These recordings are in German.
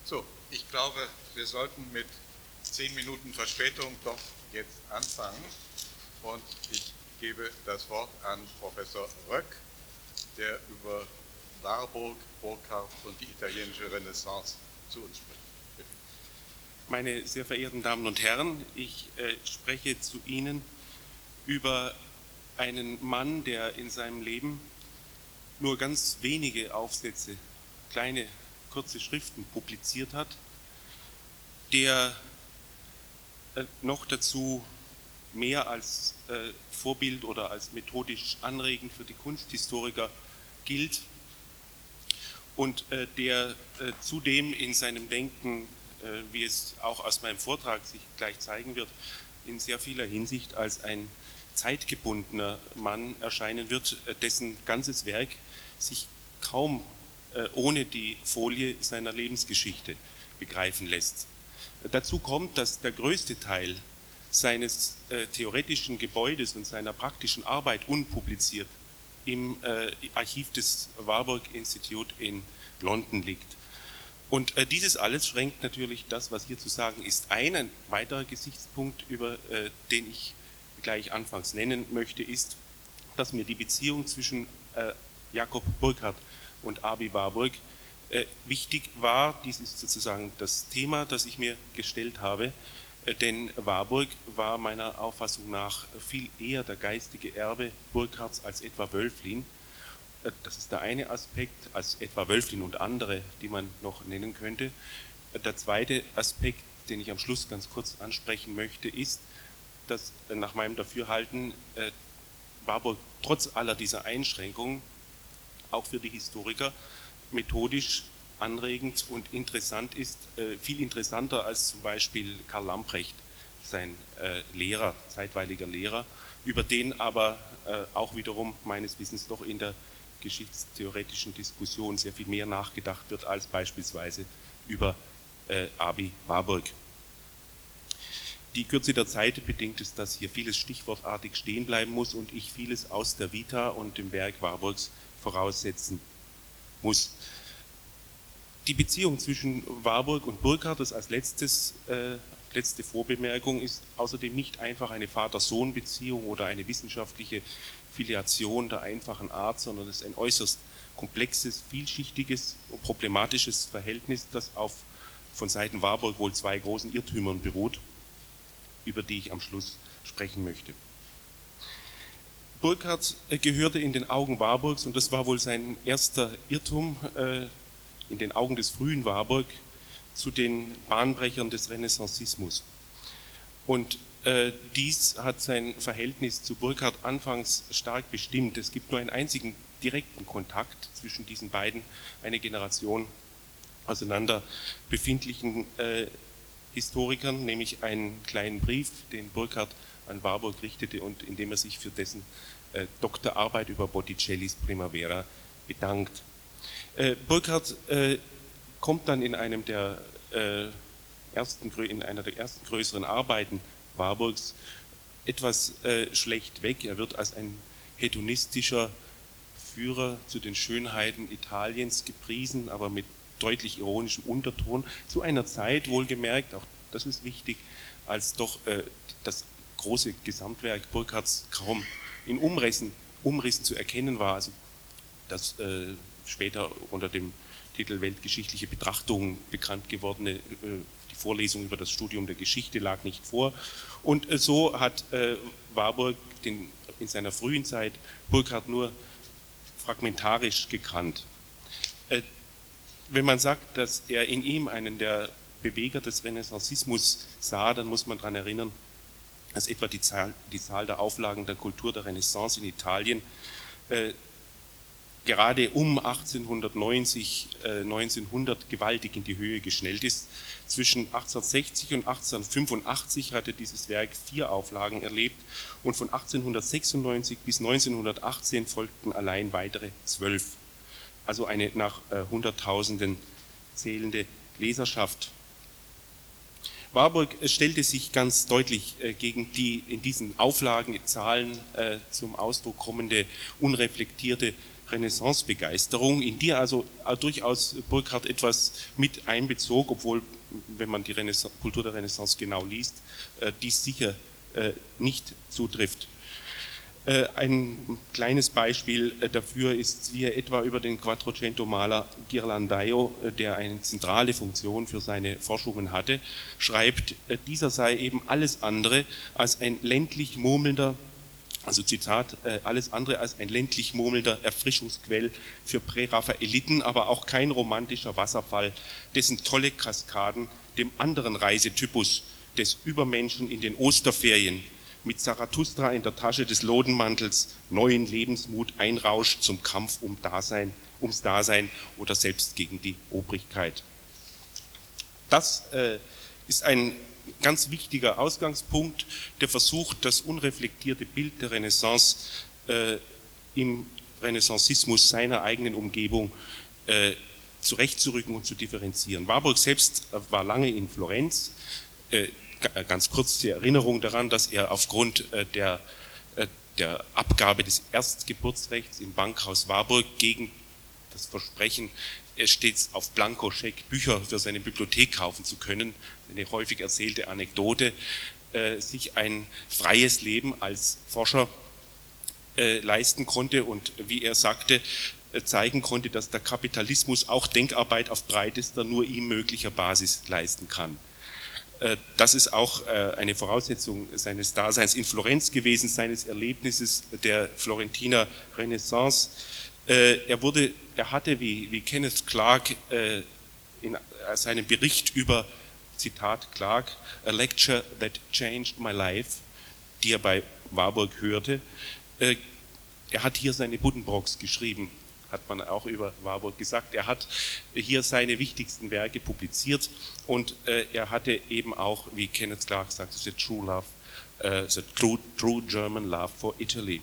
So, ich glaube, wir sollten mit 10 Minuten Verspätung doch jetzt anfangen. Und ich gebe das Wort an Professor Röck, der über Warburg, Burckhardt und die italienische Renaissance zu uns spricht. Bitte. Meine sehr verehrten Damen und Herren, ich spreche zu Ihnen über einen Mann, der in seinem Leben nur ganz wenige Aufsätze, kleine, kurze Schriften publiziert hat, der noch dazu mehr als Vorbild oder als methodisch anregend für die Kunsthistoriker gilt und der zudem in seinem Denken, wie es auch aus meinem Vortrag sich gleich zeigen wird, in sehr vieler Hinsicht als ein zeitgebundener Mann erscheinen wird, dessen ganzes Werk sich kaum ohne die Folie seiner Lebensgeschichte begreifen lässt. Dazu kommt, dass der größte Teil seines theoretischen Gebäudes und seiner praktischen Arbeit unpubliziert im Archiv des Warburg Institute in London liegt. Und dieses alles schränkt natürlich das, was hier zu sagen ist, ein. Ein weiterer Gesichtspunkt, über den ich gleich anfangs nennen möchte, ist, dass mir die Beziehung zwischen Jakob Burckhardt und Aby Warburg wichtig war. Dies ist sozusagen das Thema, das ich mir gestellt habe, denn Warburg war meiner Auffassung nach viel eher der geistige Erbe Burckhardts als etwa Wölfflin. Das ist der eine Aspekt, als etwa Wölfflin und andere, die man noch nennen könnte. Der zweite Aspekt, den ich am Schluss ganz kurz ansprechen möchte, ist, dass nach meinem Dafürhalten Warburg trotz aller dieser Einschränkungen auch für die Historiker methodisch anregend und interessant ist, viel interessanter als zum Beispiel Karl Lamprecht, sein Lehrer, zeitweiliger Lehrer, über den aber auch wiederum meines Wissens doch in der geschichtstheoretischen Diskussion sehr viel mehr nachgedacht wird als beispielsweise über Aby Warburg. Die Kürze der Zeit bedingt es, dass hier vieles stichwortartig stehen bleiben muss und ich vieles aus der Vita und dem Werk Warburgs voraussetzen muss. Die Beziehung zwischen Warburg und Burckhardt, das als letzte Vorbemerkung, ist außerdem nicht einfach eine Vater-Sohn-Beziehung oder eine wissenschaftliche Filiation der einfachen Art, sondern es ist ein äußerst komplexes, vielschichtiges und problematisches Verhältnis, das auf von Seiten Warburg wohl zwei großen Irrtümern beruht, über die ich am Schluss sprechen möchte. Burckhardt gehörte in den Augen Warburgs, und das war wohl sein erster Irrtum, in den Augen des frühen Warburg, zu den Bahnbrechern des Renaissancismus. Und dies hat sein Verhältnis zu Burckhardt anfangs stark bestimmt. Es gibt nur einen einzigen direkten Kontakt zwischen diesen beiden, eine Generation auseinander befindlichen Historikern, nämlich einen kleinen Brief, den Burckhardt an Warburg richtete und in dem er sich für dessen Doktorarbeit über Botticellis Primavera bedankt. Burckhardt kommt dann in einer der ersten größeren Arbeiten Warburgs etwas schlecht weg. Er wird als ein hedonistischer Führer zu den Schönheiten Italiens gepriesen, aber mit deutlich ironischem Unterton, zu einer Zeit, wohlgemerkt, auch das ist wichtig, als doch das große Gesamtwerk Burckhardts kaum in Umrissen zu erkennen war, also das später unter dem Titel Weltgeschichtliche Betrachtungen bekannt gewordene die Vorlesung über das Studium der Geschichte lag nicht vor. Und so hat Warburg in seiner frühen Zeit Burckhardt nur fragmentarisch gekannt. Wenn man sagt, dass er in ihm einen der Beweger des Renaissancismus sah, dann muss man daran erinnern, dass etwa die Zahl der Auflagen der Kultur der Renaissance in Italien gerade um 1890, 1900 gewaltig in die Höhe geschnellt ist. Zwischen 1860 und 1885 hatte dieses Werk 4 Auflagen erlebt und von 1896 bis 1918 folgten allein weitere 12. Also eine nach Hunderttausenden zählende Leserschaft. Warburg stellte sich ganz deutlich gegen die in diesen Auflagenzahlen zum Ausdruck kommende unreflektierte Renaissance-Begeisterung, in die also durchaus Burckhardt etwas mit einbezog, obwohl, wenn man die Kultur der Renaissance genau liest, dies sicher nicht zutrifft. Ein kleines Beispiel dafür ist, wie er etwa über den Quattrocento-Maler Ghirlandaio, der eine zentrale Funktion für seine Forschungen hatte, schreibt, dieser sei eben alles andere als ein ländlich murmelnder, also Zitat, alles andere als ein ländlich murmelnder Erfrischungsquell für Präraffaeliten, aber auch kein romantischer Wasserfall, dessen tolle Kaskaden dem anderen Reisetypus des Übermenschen in den Osterferien mit Zarathustra in der Tasche des Lodenmantels neuen Lebensmut einrauscht zum Kampf ums Dasein oder selbst gegen die Obrigkeit. Das ist ein ganz wichtiger Ausgangspunkt, der versucht, das unreflektierte Bild der Renaissance im Renaissancismus seiner eigenen Umgebung zurechtzurücken und zu differenzieren. Warburg selbst war lange in Florenz. Ganz kurz die Erinnerung daran, dass er aufgrund der Abgabe des Erstgeburtsrechts im Bankhaus Warburg gegen das Versprechen, stets auf Blankoscheck Bücher für seine Bibliothek kaufen zu können, eine häufig erzählte Anekdote, sich ein freies Leben als Forscher leisten konnte und, wie er sagte, zeigen konnte, dass der Kapitalismus auch Denkarbeit auf breitester, nur ihm möglicher Basis leisten kann. Das ist auch eine Voraussetzung seines Daseins in Florenz gewesen, seines Erlebnisses der Florentiner Renaissance. Er hatte, wie Kenneth Clark in seinem Bericht über, Zitat Clark, a lecture that changed my life, die er bei Warburg hörte, er hat hier seine Buddenbrooks geschrieben, hat man auch über Warburg gesagt. Er hat hier seine wichtigsten Werke publiziert und er hatte eben auch, wie Kenneth Clark sagt, the true love, the true German love for Italy.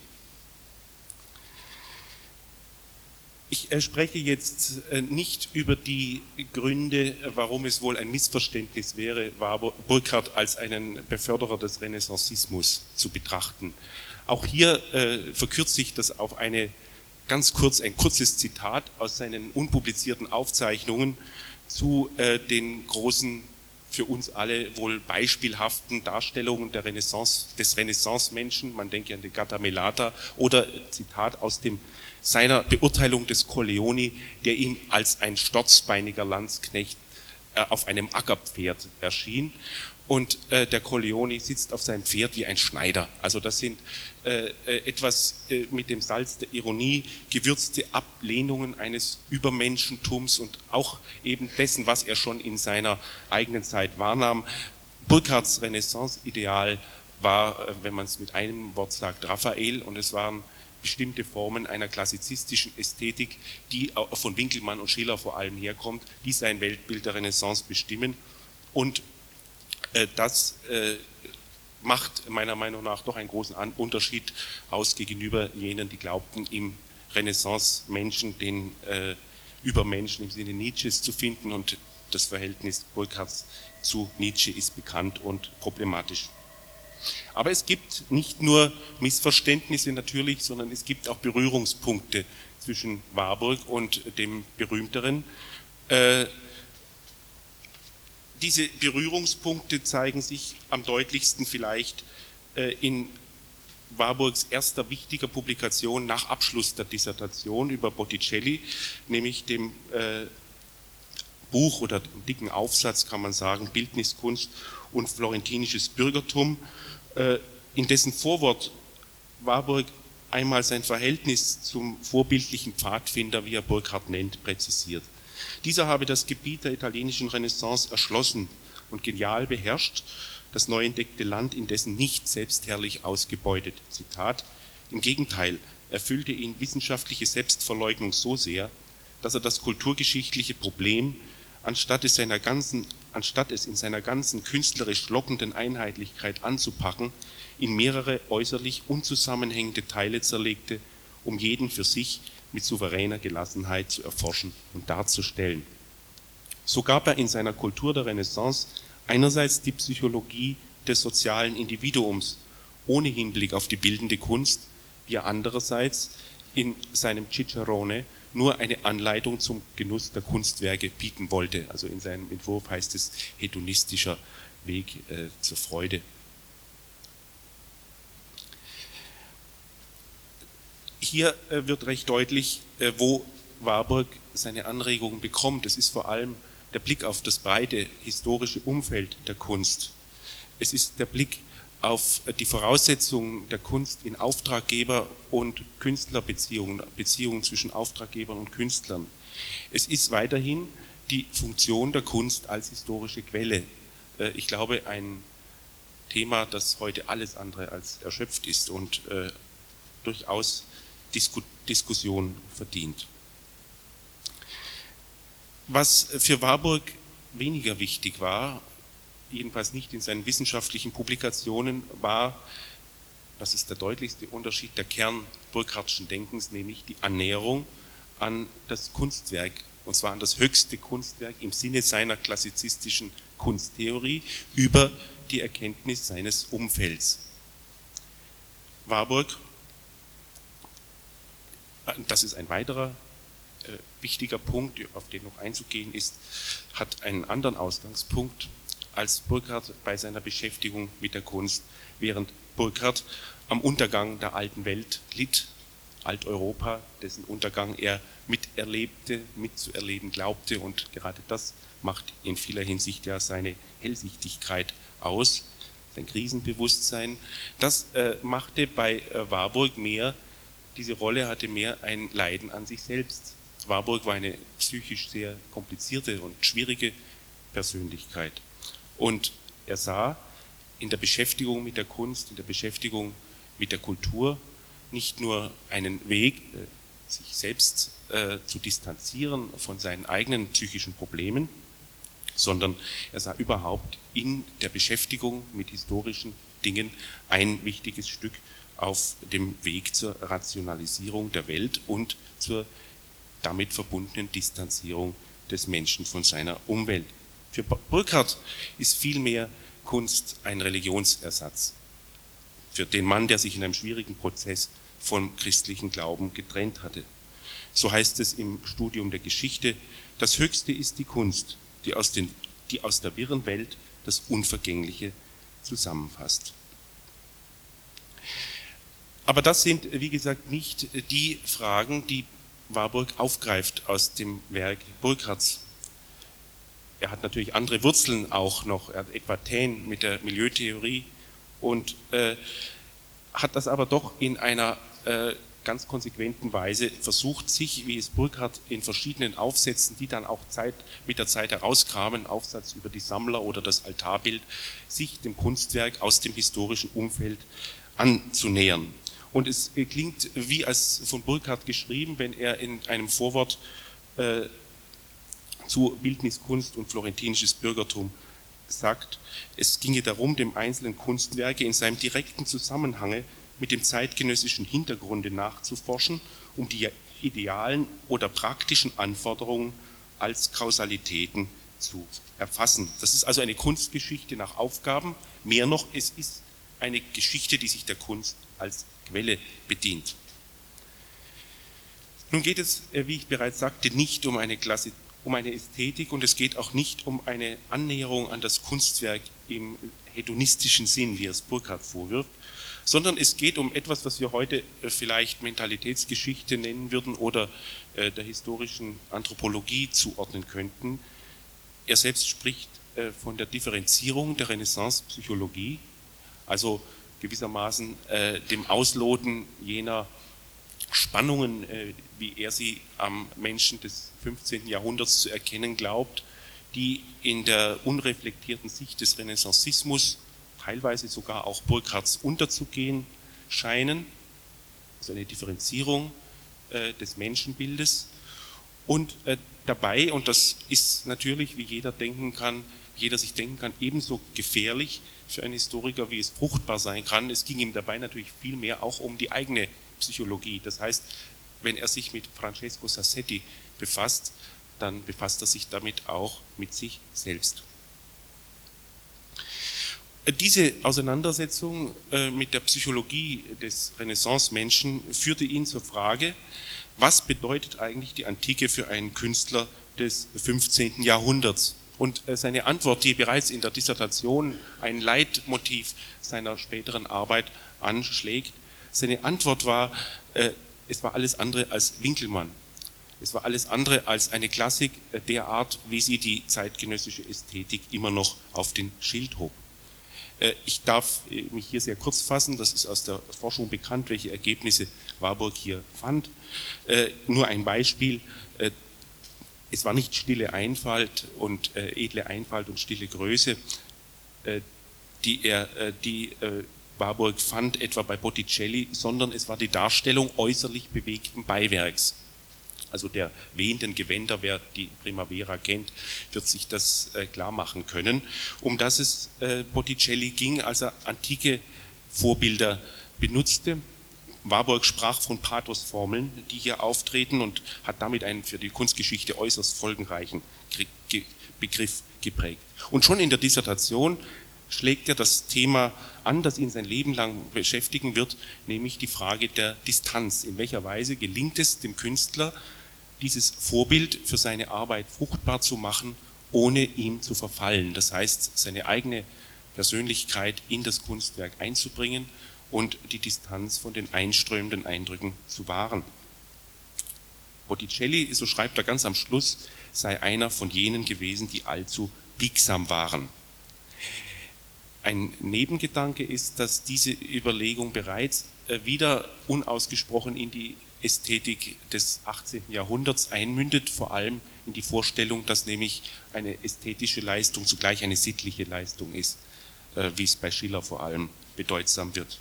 Ich spreche jetzt nicht über die Gründe, warum es wohl ein Missverständnis wäre, Burckhardt als einen Beförderer des Renaissancismus zu betrachten. Auch hier verkürze ich das auf ein kurzes Zitat aus seinen unpublizierten Aufzeichnungen zu den großen, für uns alle wohl beispielhaften Darstellungen des Renaissance-Menschen, man denke an den Gattamelata, oder Zitat aus seiner Beurteilung des Colleoni, der ihm als ein storzbeiniger Landsknecht auf einem Ackerpferd erschien. Und der Colleoni sitzt auf seinem Pferd wie ein Schneider. Also das sind etwas mit dem Salz der Ironie gewürzte Ablehnungen eines Übermenschentums und auch eben dessen, was er schon in seiner eigenen Zeit wahrnahm. Burckhardts Renaissance-Ideal war, wenn man es mit einem Wort sagt, Raphael, und es waren bestimmte Formen einer klassizistischen Ästhetik, die von Winckelmann und Schiller vor allem herkommt, die sein Weltbild der Renaissance bestimmen. Und das macht meiner Meinung nach doch einen großen Unterschied aus gegenüber jenen, die glaubten, im Renaissance-Menschen den Übermenschen im Sinne Nietzsches zu finden, und das Verhältnis Burckhardts zu Nietzsche ist bekannt und problematisch. Aber es gibt nicht nur Missverständnisse natürlich, sondern es gibt auch Berührungspunkte zwischen Warburg und dem berühmteren. Diese Berührungspunkte zeigen sich am deutlichsten vielleicht in Warburgs erster wichtiger Publikation nach Abschluss der Dissertation über Botticelli, nämlich dem Buch oder dem dicken Aufsatz, kann man sagen, Bildniskunst und florentinisches Bürgertum, in dessen Vorwort Warburg einmal sein Verhältnis zum vorbildlichen Pfadfinder, wie er Burckhardt nennt, präzisiert. Dieser habe das Gebiet der italienischen Renaissance erschlossen und genial beherrscht, das neu entdeckte Land indessen nicht selbstherrlich ausgebeutet. Zitat: Im Gegenteil, erfüllte ihn wissenschaftliche Selbstverleugnung so sehr, dass er das kulturgeschichtliche Problem, anstatt es in seiner ganzen künstlerisch lockenden Einheitlichkeit anzupacken, in mehrere äußerlich unzusammenhängende Teile zerlegte, um jeden für sich mit souveräner Gelassenheit zu erforschen und darzustellen. So gab er in seiner Kultur der Renaissance Einerseits die Psychologie des sozialen Individuums ohne Hinblick auf die bildende Kunst, wie er andererseits in seinem Cicerone nur eine Anleitung zum Genuss der Kunstwerke bieten wollte. Also in seinem Entwurf heißt es hedonistischer Weg zur Freude. Hier wird recht deutlich, wo Warburg seine Anregungen bekommt. Es ist vor allem der Blick auf das breite historische Umfeld der Kunst. Es ist der Blick auf die Voraussetzungen der Kunst in Auftraggeber- und Künstlerbeziehungen, Beziehungen zwischen Auftraggebern und Künstlern. Es ist weiterhin die Funktion der Kunst als historische Quelle. Ich glaube, ein Thema, das heute alles andere als erschöpft ist und durchaus Diskussion verdient. Was für Warburg weniger wichtig war, jedenfalls nicht in seinen wissenschaftlichen Publikationen, war, das ist der deutlichste Unterschied, der Kern Burckhardtschen Denkens, nämlich die Annäherung an das Kunstwerk, und zwar an das höchste Kunstwerk im Sinne seiner klassizistischen Kunsttheorie über die Erkenntnis seines Umfelds. Warburg, das ist ein weiterer wichtiger Punkt, auf den noch einzugehen ist, hat einen anderen Ausgangspunkt als Burckhardt bei seiner Beschäftigung mit der Kunst, während Burckhardt am Untergang der alten Welt litt, Alteuropa, dessen Untergang er miterlebte, mitzuerleben glaubte, und gerade das macht in vieler Hinsicht ja seine Hellsichtigkeit aus, sein Krisenbewusstsein. Das machte bei Warburg mehr, diese Rolle hatte mehr ein Leiden an sich selbst. Warburg war eine psychisch sehr komplizierte und schwierige Persönlichkeit. Und er sah in der Beschäftigung mit der Kunst, in der Beschäftigung mit der Kultur nicht nur einen Weg, sich selbst zu distanzieren von seinen eigenen psychischen Problemen, sondern er sah überhaupt in der Beschäftigung mit historischen Dingen ein wichtiges Stück auf dem Weg zur Rationalisierung der Welt und zur damit verbundenen Distanzierung des Menschen von seiner Umwelt. Für Burckhardt ist vielmehr Kunst ein Religionsersatz. Für den Mann, der sich in einem schwierigen Prozess vom christlichen Glauben getrennt hatte. So heißt es im Studium der Geschichte: Das Höchste ist die Kunst, die aus der wirren Welt das Unvergängliche zusammenfasst. Aber das sind, wie gesagt, nicht die Fragen, die Warburg aufgreift aus dem Werk Burckhardts. Er hat natürlich andere Wurzeln auch noch, er hat etwa Taine mit der Milieutheorie und hat das aber doch in einer ganz konsequenten Weise versucht, sich, wie es Burckhardt in verschiedenen Aufsätzen, die dann auch mit der Zeit herauskamen, Aufsatz über die Sammler oder das Altarbild, sich dem Kunstwerk aus dem historischen Umfeld anzunähern. Und es klingt wie als von Burckhardt geschrieben, wenn er in einem Vorwort zu Bildniskunst und florentinisches Bürgertum sagt, es ginge darum, dem einzelnen Kunstwerke in seinem direkten Zusammenhange mit dem zeitgenössischen Hintergrunde nachzuforschen, um die idealen oder praktischen Anforderungen als Kausalitäten zu erfassen. Das ist also eine Kunstgeschichte nach Aufgaben. Mehr noch, es ist eine Geschichte, die sich der Kunst als Quelle bedient. Nun geht es, wie ich bereits sagte, nicht um eine Ästhetik und es geht auch nicht um eine Annäherung an das Kunstwerk im hedonistischen Sinn, wie es Burckhardt vorwirft, sondern es geht um etwas, was wir heute vielleicht Mentalitätsgeschichte nennen würden oder der historischen Anthropologie zuordnen könnten. Er selbst spricht von der Differenzierung der Renaissance-Psychologie, also gewissermaßen dem Ausloten jener Spannungen, wie er sie am Menschen des 15. Jahrhunderts zu erkennen glaubt, die in der unreflektierten Sicht des Renaissancismus teilweise sogar auch Burckhardts unterzugehen scheinen, also eine Differenzierung des Menschenbildes und dabei, und das ist natürlich, wie jeder sich denken kann, ebenso gefährlich für einen Historiker, wie es fruchtbar sein kann. Es ging ihm dabei natürlich viel mehr auch um die eigene Psychologie. Das heißt, wenn er sich mit Francesco Sassetti befasst, dann befasst er sich damit auch mit sich selbst. Diese Auseinandersetzung mit der Psychologie des Renaissance-Menschen führte ihn zur Frage, was bedeutet eigentlich die Antike für einen Künstler des 15. Jahrhunderts? Und seine Antwort, die bereits in der Dissertation ein Leitmotiv seiner späteren Arbeit anschlägt, seine Antwort war, es war alles andere als Winckelmann. Es war alles andere als eine Klassik der Art, wie sie die zeitgenössische Ästhetik immer noch auf den Schild hob. Ich darf mich hier sehr kurz fassen, das ist aus der Forschung bekannt, welche Ergebnisse Warburg hier fand. Nur ein Beispiel, es war nicht stille Einfalt und edle Einfalt und stille Größe, die Warburg fand, etwa bei Botticelli, sondern es war die Darstellung äußerlich bewegten Beiwerks. Also der wehenden Gewänder, wer die Primavera kennt, wird sich das klar machen können. Um das es Botticelli ging, als er antike Vorbilder benutzte. Warburg sprach von Pathosformeln, die hier auftreten, und hat damit einen für die Kunstgeschichte äußerst folgenreichen Begriff geprägt. Und schon in der Dissertation schlägt er das Thema an, das ihn sein Leben lang beschäftigen wird, nämlich die Frage der Distanz. In welcher Weise gelingt es dem Künstler, dieses Vorbild für seine Arbeit fruchtbar zu machen, ohne ihm zu verfallen. Das heißt, seine eigene Persönlichkeit in das Kunstwerk einzubringen und die Distanz von den einströmenden Eindrücken zu wahren. Botticelli, so schreibt er ganz am Schluss, sei einer von jenen gewesen, die allzu biegsam waren. Ein Nebengedanke ist, dass diese Überlegung bereits wieder unausgesprochen in die Ästhetik des 18. Jahrhunderts einmündet, vor allem in die Vorstellung, dass nämlich eine ästhetische Leistung zugleich eine sittliche Leistung ist, wie es bei Schiller vor allem bedeutsam wird.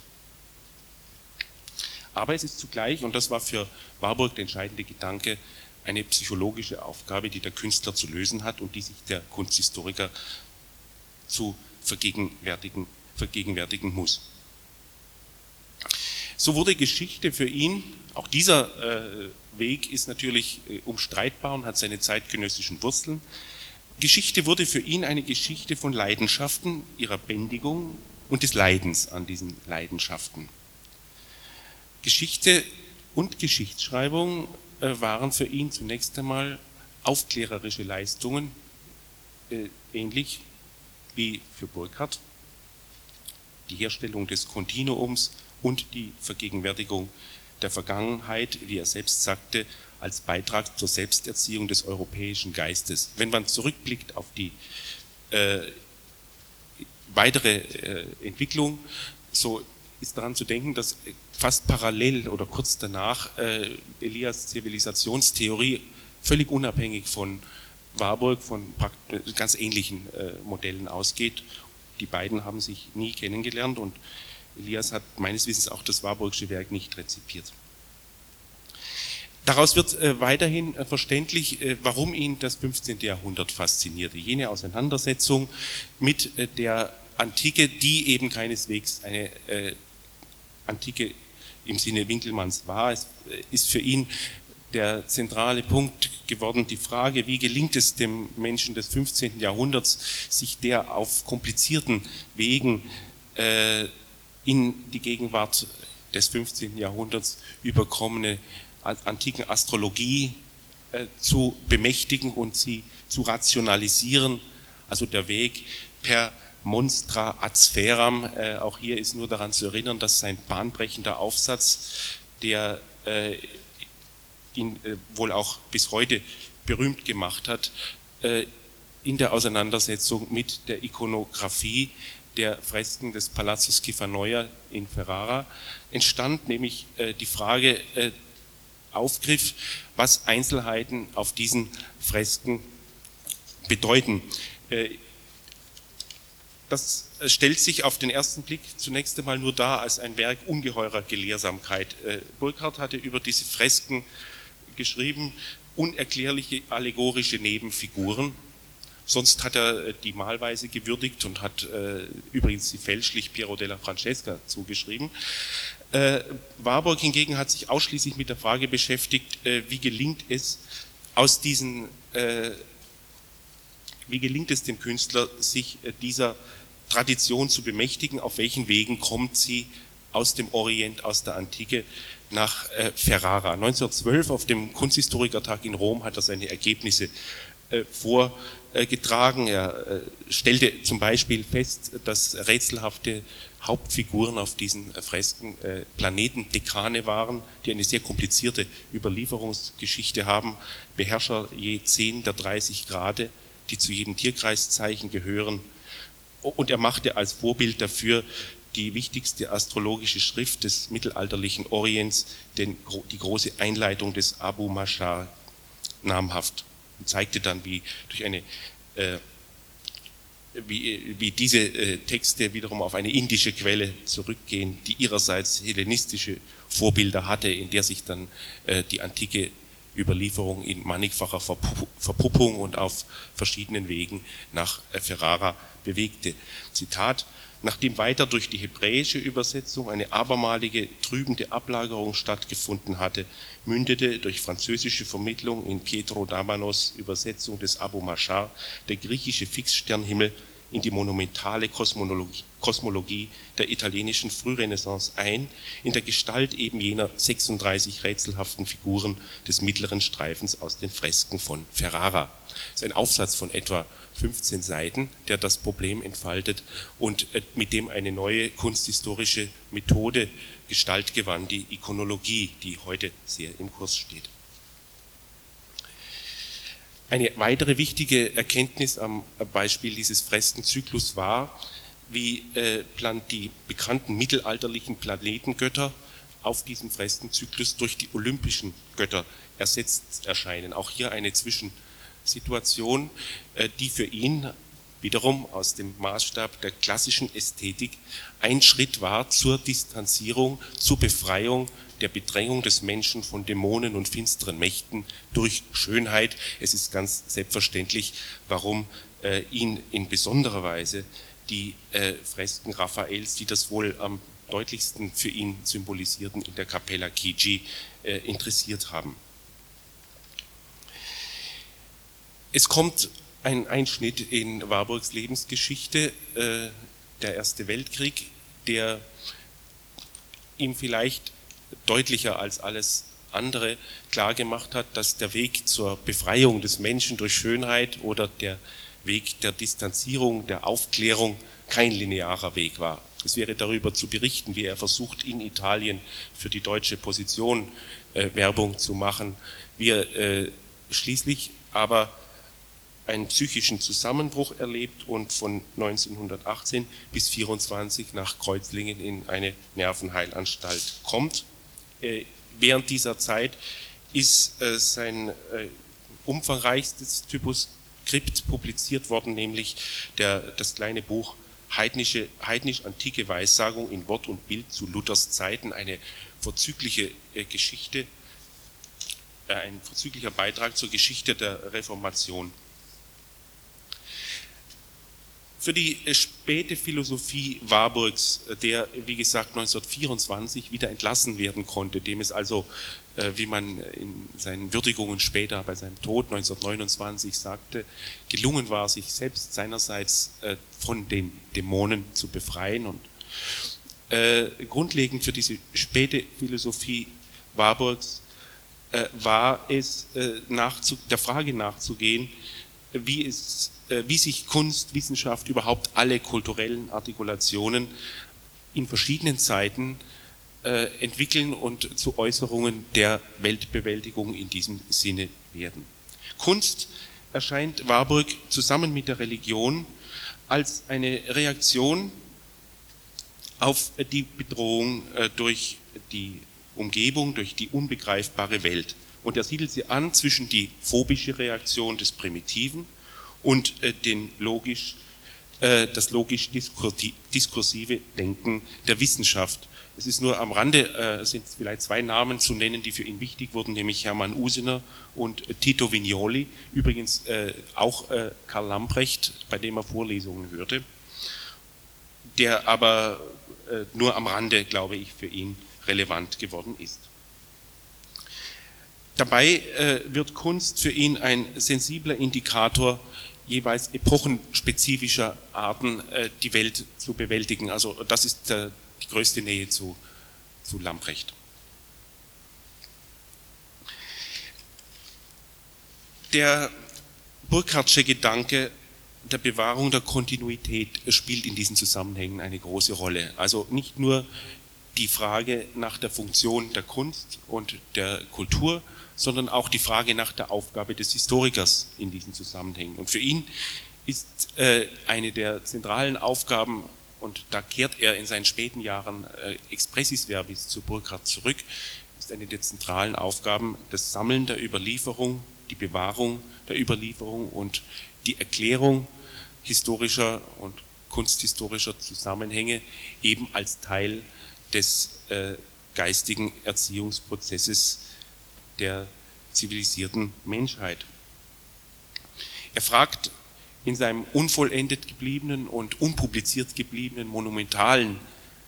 Aber es ist zugleich, und das war für Warburg der entscheidende Gedanke, eine psychologische Aufgabe, die der Künstler zu lösen hat und die sich der Kunsthistoriker zu vergegenwärtigen muss. So wurde Geschichte für ihn, auch dieser Weg ist natürlich umstreitbar und hat seine zeitgenössischen Wurzeln. Geschichte wurde für ihn eine Geschichte von Leidenschaften, ihrer Bändigung und des Leidens an diesen Leidenschaften. Geschichte und Geschichtsschreibung waren für ihn zunächst einmal aufklärerische Leistungen, ähnlich wie für Burckhardt, die Herstellung des Kontinuums und die Vergegenwärtigung der Vergangenheit, wie er selbst sagte, als Beitrag zur Selbsterziehung des europäischen Geistes. Wenn man zurückblickt auf die weitere Entwicklung, so ist daran zu denken, dass fast parallel oder kurz danach Elias' Zivilisationstheorie völlig unabhängig von Warburg von ganz ähnlichen Modellen ausgeht. Die beiden haben sich nie kennengelernt und Elias hat meines Wissens auch das Warburgsche Werk nicht rezipiert. Daraus wird weiterhin verständlich, warum ihn das 15. Jahrhundert faszinierte. Jene Auseinandersetzung mit der Antike, die eben keineswegs eine Antike im Sinne Winckelmanns war. Es ist für ihn der zentrale Punkt geworden, die Frage, wie gelingt es dem Menschen des 15. Jahrhunderts, sich der auf komplizierten Wegen in die Gegenwart des 15. Jahrhunderts überkommene antiken Astrologie zu bemächtigen und sie zu rationalisieren. Also der Weg per Monstra ad sphaeram, auch hier ist nur daran zu erinnern, dass sein bahnbrechender Aufsatz, der ihn wohl auch bis heute berühmt gemacht hat, in der Auseinandersetzung mit der Ikonographie der Fresken des Palazzo Schifanoia in Ferrara entstand, nämlich die Frage aufgriff, was Einzelheiten auf diesen Fresken bedeuten. Das stellt sich auf den ersten Blick zunächst einmal nur dar als ein Werk ungeheurer Gelehrsamkeit. Burckhardt hatte über diese Fresken geschrieben, unerklärliche allegorische Nebenfiguren. Sonst hat er die Malweise gewürdigt und hat übrigens sie fälschlich Piero della Francesca zugeschrieben. Warburg hingegen hat sich ausschließlich mit der Frage beschäftigt, wie gelingt es dem Künstler, sich dieser Tradition zu bemächtigen. Auf welchen Wegen kommt sie aus dem Orient, aus der Antike nach Ferrara? 1912 auf dem Kunsthistorikertag in Rom hat er seine Ergebnisse vorgetragen. Er stellte zum Beispiel fest, dass rätselhafte Hauptfiguren auf diesen Fresken Planetendekane waren, die eine sehr komplizierte Überlieferungsgeschichte haben, Beherrscher je 10 der 30 Grade, die zu jedem Tierkreiszeichen gehören. Und er machte als Vorbild dafür die wichtigste astrologische Schrift des mittelalterlichen Orients, die große Einleitung des Abu Mashar, namhaft, und zeigte dann, wie durch eine wie diese Texte wiederum auf eine indische Quelle zurückgehen, die ihrerseits hellenistische Vorbilder hatte, in der sich dann die antike Überlieferung in mannigfacher Verpuppung und auf verschiedenen Wegen nach Ferrara bewegte. Zitat: Nachdem weiter durch die hebräische Übersetzung eine abermalige trübende Ablagerung stattgefunden hatte, mündete durch französische Vermittlung in Pietro d'Abanos Übersetzung des Abu Mashar der griechische Fixsternhimmel in die monumentale Kosmologie der italienischen Frührenaissance ein, in der Gestalt eben jener 36 rätselhaften Figuren des mittleren Streifens aus den Fresken von Ferrara. Das ist ein Aufsatz von etwa 15 Seiten, der das Problem entfaltet und mit dem eine neue kunsthistorische Methode Gestalt gewann, die Ikonologie, die heute sehr im Kurs steht. Eine weitere wichtige Erkenntnis am Beispiel dieses Freskenzyklus war, wie die bekannten mittelalterlichen Planetengötter auf diesem Freskenzyklus durch die olympischen Götter ersetzt erscheinen. Auch hier eine Zwischensituation, die für ihn wiederum aus dem Maßstab der klassischen Ästhetik ein Schritt war zur Distanzierung, zur Befreiung der Bedrängung des Menschen von Dämonen und finsteren Mächten durch Schönheit. Es ist ganz selbstverständlich, warum ihn in besonderer Weise die Fresken Raffaels, die das wohl am deutlichsten für ihn symbolisierten, in der Capella Chigi interessiert haben. Es kommt ein Einschnitt in Warburgs Lebensgeschichte, der Erste Weltkrieg, der ihm vielleicht deutlicher als alles andere klargemacht hat, dass der Weg zur Befreiung des Menschen durch Schönheit oder der Weg der Distanzierung, der Aufklärung kein linearer Weg war. Es wäre darüber zu berichten, wie er versucht, in Italien für die deutsche Position Werbung zu machen, wie er schließlich aber einen psychischen Zusammenbruch erlebt und von 1918 bis 1924 nach Kreuzlingen in eine Nervenheilanstalt kommt. Während dieser Zeit ist sein umfangreichstes Typoskript publiziert worden, nämlich das kleine Buch Heidnisch-antike Weissagung in Wort und Bild zu Luthers Zeiten, eine vorzügliche Geschichte, ein vorzüglicher Beitrag zur Geschichte der Reformation. Für die späte Philosophie Warburgs, der, wie gesagt, 1924 wieder entlassen werden konnte, dem es also, wie man in seinen Würdigungen später bei seinem Tod 1929 sagte, gelungen war, sich selbst seinerseits von den Dämonen zu befreien. Und grundlegend für diese späte Philosophie Warburgs war es, der Frage nachzugehen, wie sich Kunst, Wissenschaft, überhaupt alle kulturellen Artikulationen in verschiedenen Zeiten entwickeln und zu Äußerungen der Weltbewältigung in diesem Sinne werden. Kunst erscheint Warburg zusammen mit der Religion als eine Reaktion auf die Bedrohung durch die Umgebung, durch die unbegreifbare Welt. Und er siedelt sie an zwischen die phobische Reaktion des Primitiven und das logisch-diskursive Denken der Wissenschaft. Es ist nur am Rande, sind vielleicht zwei Namen zu nennen, die für ihn wichtig wurden, nämlich Hermann Usener und Tito Vignoli, übrigens auch Karl Lamprecht, bei dem er Vorlesungen hörte, der aber nur am Rande, glaube ich, für ihn relevant geworden ist. Dabei wird Kunst für ihn ein sensibler Indikator jeweils epochenspezifischer Arten die Welt zu bewältigen. Also das ist die größte Nähe zu Lamprecht. Der Burckhardtsche Gedanke der Bewahrung der Kontinuität spielt in diesen Zusammenhängen eine große Rolle. Also nicht nur die Frage nach der Funktion der Kunst und der Kultur, sondern auch die Frage nach der Aufgabe des Historikers in diesen Zusammenhängen. Und für ihn ist eine der zentralen Aufgaben, und da kehrt er in seinen späten Jahren expressis verbis zu Burckhardt zurück, ist eine der zentralen Aufgaben das Sammeln der Überlieferung, die Bewahrung der Überlieferung und die Erklärung historischer und kunsthistorischer Zusammenhänge eben als Teil des geistigen Erziehungsprozesses der zivilisierten Menschheit. Er fragt in seinem unvollendet gebliebenen und unpubliziert gebliebenen monumentalen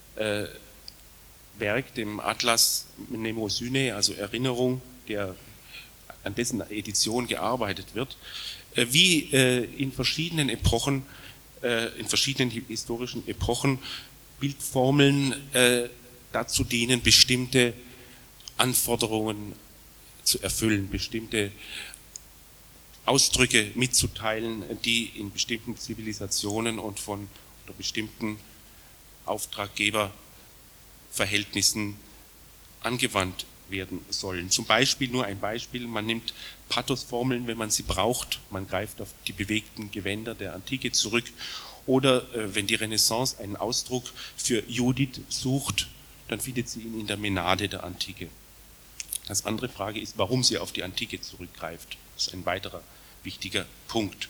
Werk, dem Atlas Mnemosyne, also Erinnerung, an dessen Edition gearbeitet wird, wie in verschiedenen Epochen, in verschiedenen historischen Epochen Bildformeln dazu dienen, bestimmte Anforderungen zu erfüllen, bestimmte Ausdrücke mitzuteilen, die in bestimmten Zivilisationen und von bestimmten Auftraggeberverhältnissen angewandt werden sollen. Zum Beispiel, nur ein Beispiel, man nimmt Pathosformeln, wenn man sie braucht, man greift auf die bewegten Gewänder der Antike zurück, oder wenn die Renaissance einen Ausdruck für Judith sucht, dann findet sie ihn in der Menade der Antike. Das andere Frage ist, warum sie auf die Antike zurückgreift. Das ist ein weiterer wichtiger Punkt.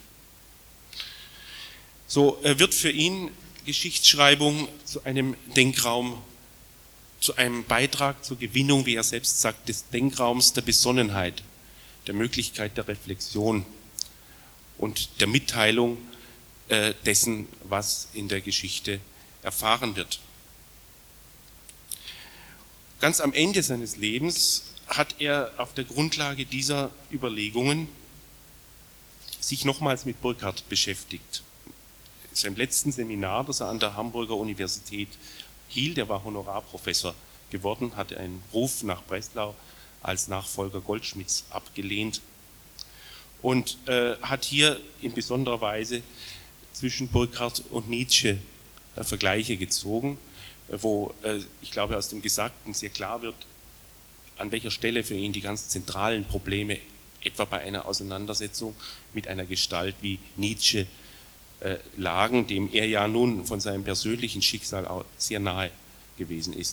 So wird für ihn Geschichtsschreibung zu einem Denkraum, zu einem Beitrag zur Gewinnung, wie er selbst sagt, des Denkraums der Besonnenheit, der Möglichkeit der Reflexion und der Mitteilung dessen, was in der Geschichte erfahren wird. Ganz am Ende seines Lebens hat er auf der Grundlage dieser Überlegungen sich nochmals mit Burckhardt beschäftigt. In seinem letzten Seminar, das er an der Hamburger Universität hielt, er war Honorarprofessor geworden, hatte einen Ruf nach Breslau als Nachfolger Goldschmidts abgelehnt und hat hier in besonderer Weise zwischen Burckhardt und Nietzsche Vergleiche gezogen, wo ich glaube aus dem Gesagten sehr klar wird, an welcher Stelle für ihn die ganz zentralen Probleme etwa bei einer Auseinandersetzung mit einer Gestalt wie Nietzsche lagen, dem er ja nun von seinem persönlichen Schicksal auch sehr nahe gewesen ist.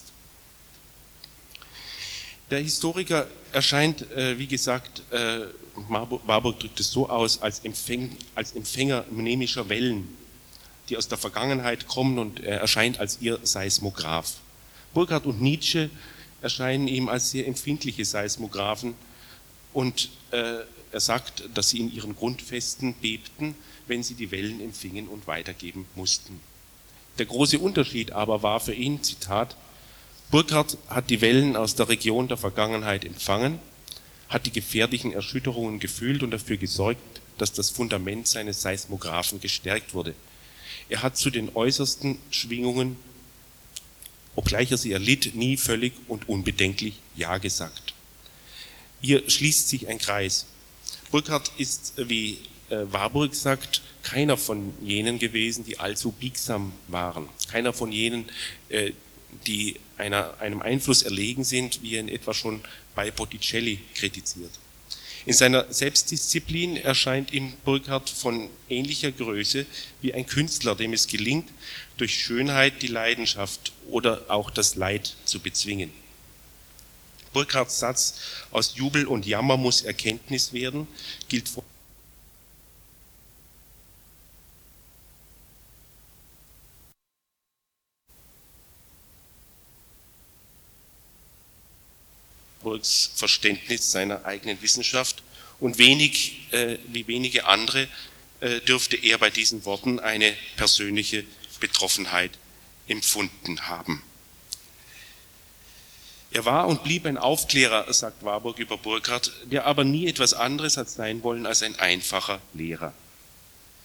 Der Historiker erscheint, wie gesagt, Warburg drückt es so aus, als Empfänger mnemischer Wellen, die aus der Vergangenheit kommen, und er erscheint als ihr Seismograph. Burckhardt und Nietzsche erscheinen ihm als sehr empfindliche Seismographen, und er sagt, dass sie in ihren Grundfesten bebten, wenn sie die Wellen empfingen und weitergeben mussten. Der große Unterschied aber war für ihn, Zitat, Burckhardt hat die Wellen aus der Region der Vergangenheit empfangen, hat die gefährlichen Erschütterungen gefühlt und dafür gesorgt, dass das Fundament seines Seismographen gestärkt wurde. Er hat zu den äußersten Schwingungen, obgleich er sie erlitt, nie völlig und unbedenklich Ja gesagt. Hier schließt sich ein Kreis. Burckhardt ist, wie Warburg sagt, keiner von jenen gewesen, die allzu biegsam waren. Keiner von jenen, die einem Einfluss erlegen sind, wie er in etwa schon bei Botticelli kritisiert. In seiner Selbstdisziplin erscheint ihm Burckhardt von ähnlicher Größe wie ein Künstler, dem es gelingt, durch Schönheit die Leidenschaft oder auch das Leid zu bezwingen. Burckhardts Satz, aus Jubel und Jammer muss Erkenntnis werden, gilt vor Warburgs Verständnis seiner eigenen Wissenschaft, und wie wenige andere dürfte er bei diesen Worten eine persönliche Betroffenheit empfunden haben. Er war und blieb ein Aufklärer, sagt Warburg über Burckhardt, der aber nie etwas anderes hat sein wollen als ein einfacher Lehrer.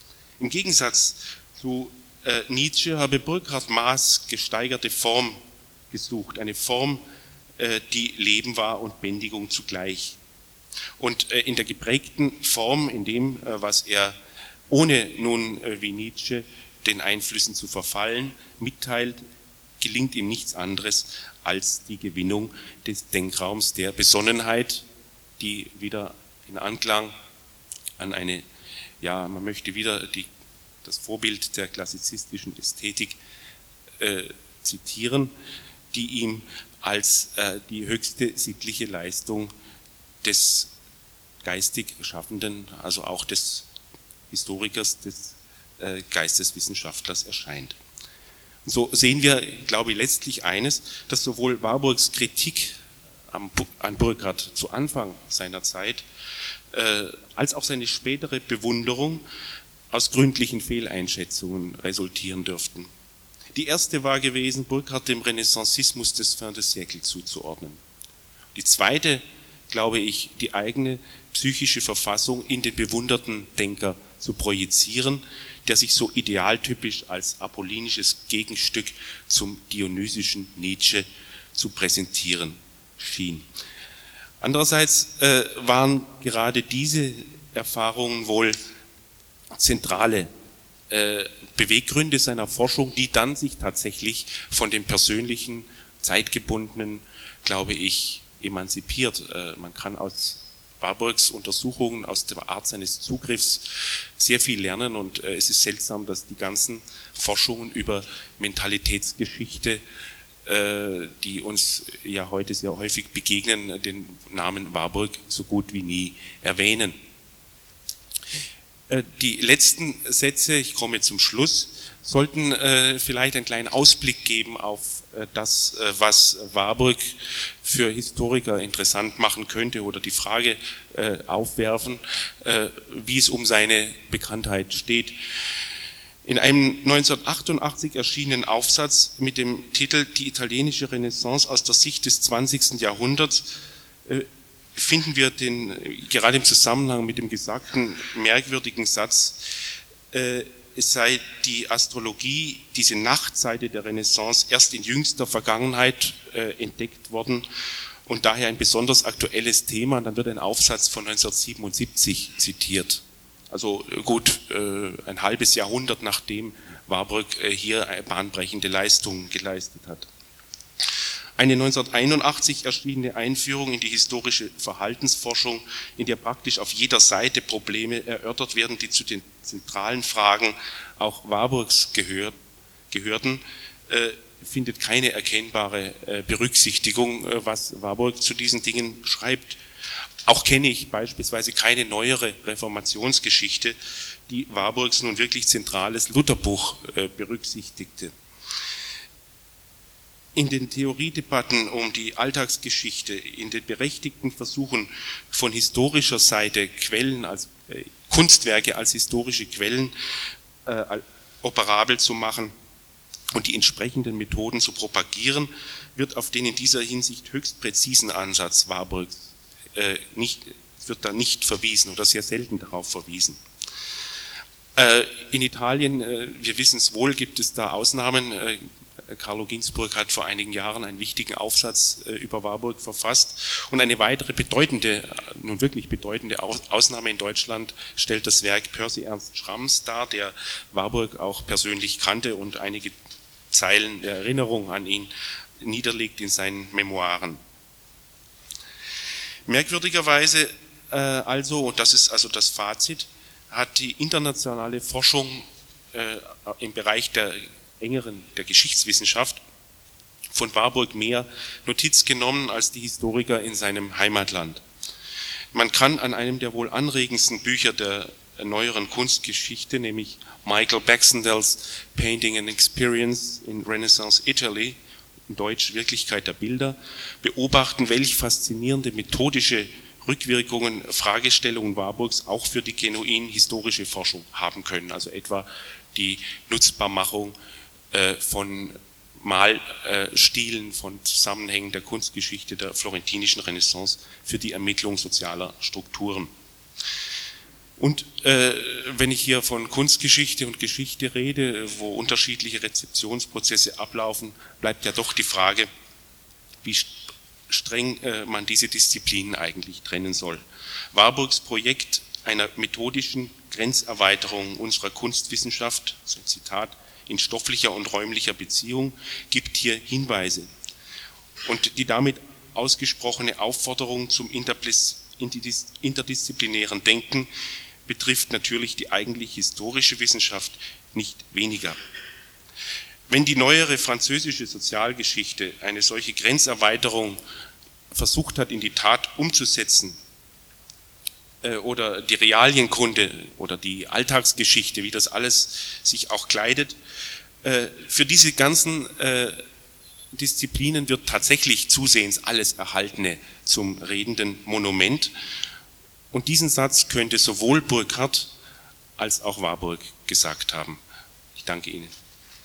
Im Gegensatz zu Nietzsche habe Burkhard Maas gesteigerte Form gesucht, eine Form, die Leben war und Bändigung zugleich. Und in der geprägten Form, in dem, was er ohne nun wie Nietzsche den Einflüssen zu verfallen mitteilt, gelingt ihm nichts anderes als die Gewinnung des Denkraums der Besonnenheit, die wieder in Anklang an eine, ja, man möchte wieder das Vorbild der klassizistischen Ästhetik zitieren, die ihm als die höchste sittliche Leistung des geistig Schaffenden, also auch des Historikers, des Geisteswissenschaftlers erscheint. Und so sehen wir, glaube ich, letztlich eines, dass sowohl Warburgs Kritik an Burckhardt zu Anfang seiner Zeit als auch seine spätere Bewunderung aus gründlichen Fehleinschätzungen resultieren dürften. Die erste war gewesen, Burckhardt dem Renaissancismus des Fin de siècle zuzuordnen. Die zweite, glaube ich, die eigene psychische Verfassung in den bewunderten Denker zu projizieren, der sich so idealtypisch als apollinisches Gegenstück zum dionysischen Nietzsche zu präsentieren schien. Andererseits waren gerade diese Erfahrungen wohl zentrale Beweggründe seiner Forschung, die dann sich tatsächlich von dem persönlichen, zeitgebundenen, glaube ich, emanzipiert. Man kann aus Warburgs Untersuchungen, aus der Art seines Zugriffs sehr viel lernen und es ist seltsam, dass die ganzen Forschungen über Mentalitätsgeschichte, die uns ja heute sehr häufig begegnen, den Namen Warburg so gut wie nie erwähnen. Die letzten Sätze, ich komme zum Schluss, sollten vielleicht einen kleinen Ausblick geben auf das, was Warburg für Historiker interessant machen könnte oder die Frage aufwerfen, wie es um seine Bekanntheit steht. In einem 1988 erschienenen Aufsatz mit dem Titel Die italienische Renaissance aus der Sicht des 20. Jahrhunderts finden wir gerade im Zusammenhang mit dem gesagten merkwürdigen Satz, es sei die Astrologie, diese Nachtseite der Renaissance, erst in jüngster Vergangenheit entdeckt worden und daher ein besonders aktuelles Thema. Und dann wird ein Aufsatz von 1977 zitiert. Also gut ein halbes Jahrhundert, nachdem Warburg hier eine bahnbrechende Leistung geleistet hat. Eine 1981 erschienene Einführung in die historische Verhaltensforschung, in der praktisch auf jeder Seite Probleme erörtert werden, die zu den zentralen Fragen auch Warburgs gehörten, findet keine erkennbare Berücksichtigung, was Warburg zu diesen Dingen schreibt. Auch kenne ich beispielsweise keine neuere Reformationsgeschichte, die Warburgs nun wirklich zentrales Lutherbuch berücksichtigte. In den Theoriedebatten um die Alltagsgeschichte, in den berechtigten Versuchen von historischer Seite Quellen als Kunstwerke als historische Quellen operabel zu machen und die entsprechenden Methoden zu propagieren, wird auf den in dieser Hinsicht höchst präzisen Ansatz Warburgs wird da nicht verwiesen oder sehr selten darauf verwiesen. In Italien, wir wissen es wohl, gibt es da Ausnahmen. Carlo Ginzburg hat vor einigen Jahren einen wichtigen Aufsatz über Warburg verfasst und eine weitere bedeutende, nun wirklich bedeutende Ausnahme in Deutschland stellt das Werk Percy Ernst Schramms dar, der Warburg auch persönlich kannte und einige Zeilen der Erinnerung an ihn niederlegt in seinen Memoiren. Merkwürdigerweise also, und das ist also das Fazit, hat die internationale Forschung im Bereich der Geschichtswissenschaft von Warburg mehr Notiz genommen als die Historiker in seinem Heimatland. Man kann an einem der wohl anregendsten Bücher der neueren Kunstgeschichte, nämlich Michael Baxendales Painting and Experience in Renaissance Italy, in Deutsch Wirklichkeit der Bilder, beobachten, welch faszinierende methodische Rückwirkungen Fragestellungen Warburgs auch für die genuin historische Forschung haben können, also etwa die Nutzbarmachung von Malstilen, von Zusammenhängen der Kunstgeschichte der florentinischen Renaissance für die Ermittlung sozialer Strukturen. Und wenn ich hier von Kunstgeschichte und Geschichte rede, wo unterschiedliche Rezeptionsprozesse ablaufen, bleibt ja doch die Frage, wie streng man diese Disziplinen eigentlich trennen soll. Warburgs Projekt einer methodischen Grenzerweiterung unserer Kunstwissenschaft, so ein Zitat, in stofflicher und räumlicher Beziehung, gibt hier Hinweise. Und die damit ausgesprochene Aufforderung zum interdisziplinären Denken betrifft natürlich die eigentlich historische Wissenschaft nicht weniger. Wenn die neuere französische Sozialgeschichte eine solche Grenzerweiterung versucht hat, in die Tat umzusetzen, oder die Realienkunde oder die Alltagsgeschichte, wie das alles sich auch kleidet, für diese ganzen Disziplinen wird tatsächlich zusehends alles Erhaltene zum redenden Monument. Und diesen Satz könnte sowohl Burckhardt als auch Warburg gesagt haben. Ich danke Ihnen.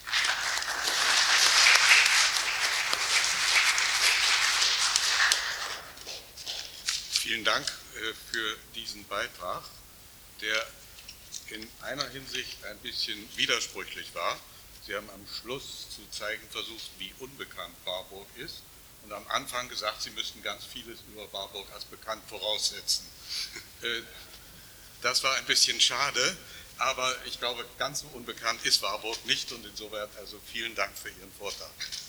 Vielen Dank für diesen Beitrag, der in einer Hinsicht ein bisschen widersprüchlich war. Sie haben am Schluss zu zeigen versucht, wie unbekannt Warburg ist und am Anfang gesagt, Sie müssten ganz vieles über Warburg als bekannt voraussetzen. Das war ein bisschen schade, aber ich glaube, ganz so unbekannt ist Warburg nicht und insoweit also vielen Dank für Ihren Vortrag.